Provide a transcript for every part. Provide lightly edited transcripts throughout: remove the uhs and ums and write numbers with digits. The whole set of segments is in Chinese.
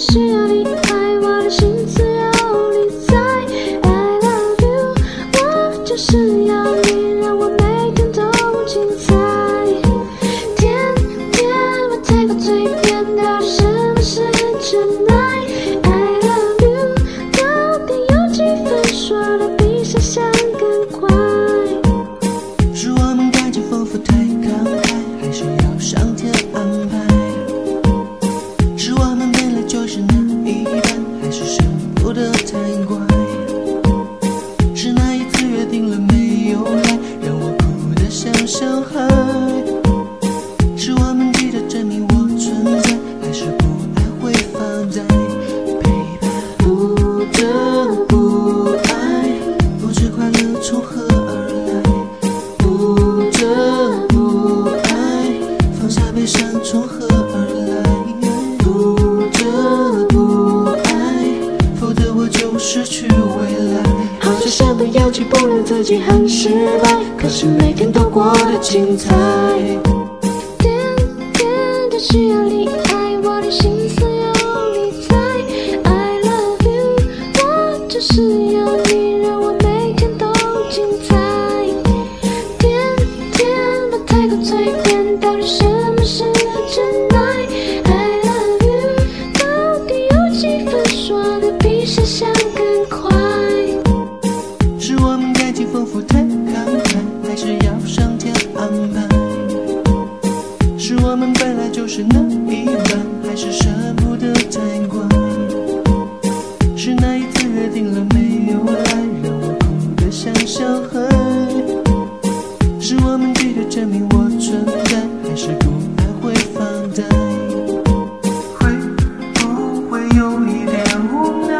需要你爱，我的心思有你在。I love you， 我就是要你，让我每天都精彩。甜甜，我太过嘴边，到底什么是真爱 ？I love you， 到底有几分说的比想象更快？ 是我们感情丰富太慷慨，还是要上天安排？是我们本来就是那一般，还是舍不得太乖？是那一次约定了没有来，让我哭得像小孩？是我们急着证明我存在，还是不爱会发呆？陪伴不得不爱，不知快乐从何而来？不得不爱，放下悲伤从何而来？不得不爱，否则我就失去未来。好像身份要求不能自己很失败，可是每天都过得精彩。 甜甜的需要你爱，我的心思有你在。I love you， 我就是要你，让我每天都精彩。甜甜的太过嘴边，到底什么是真爱 ？I love you， 到底有几分说的比想象更快？ 是我们感情丰富太慷慨，还是要上天安排？是我们本来就是那一般，还是舍不得太乖？是那一次约定了没有来，让我哭得像小孩？是我们急着证明我存在，还是不爱会发呆？会不会有一点无奈？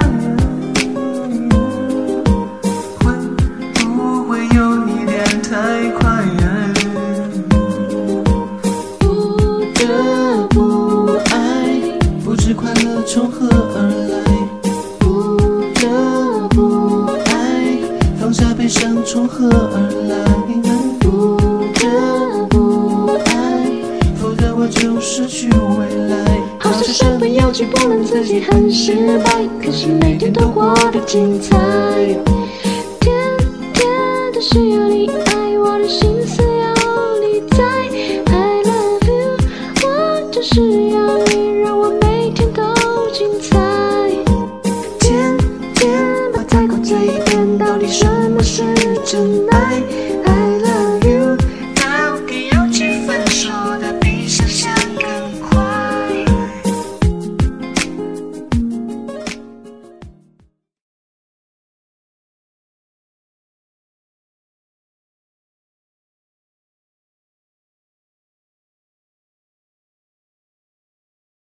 会不会有一点太快？不得不爱，不知快乐从何而来？不得不爱，放下悲伤从何而来？不得不爱，否则我就失去未来。 好像身份要求不能自己很失败，可是每天都过得精彩。甜甜的需要你爱，我的心思有你在。I love you， 我就是要你，让我每天都精彩。 甜甜把太过嘴边，到底什么是真爱？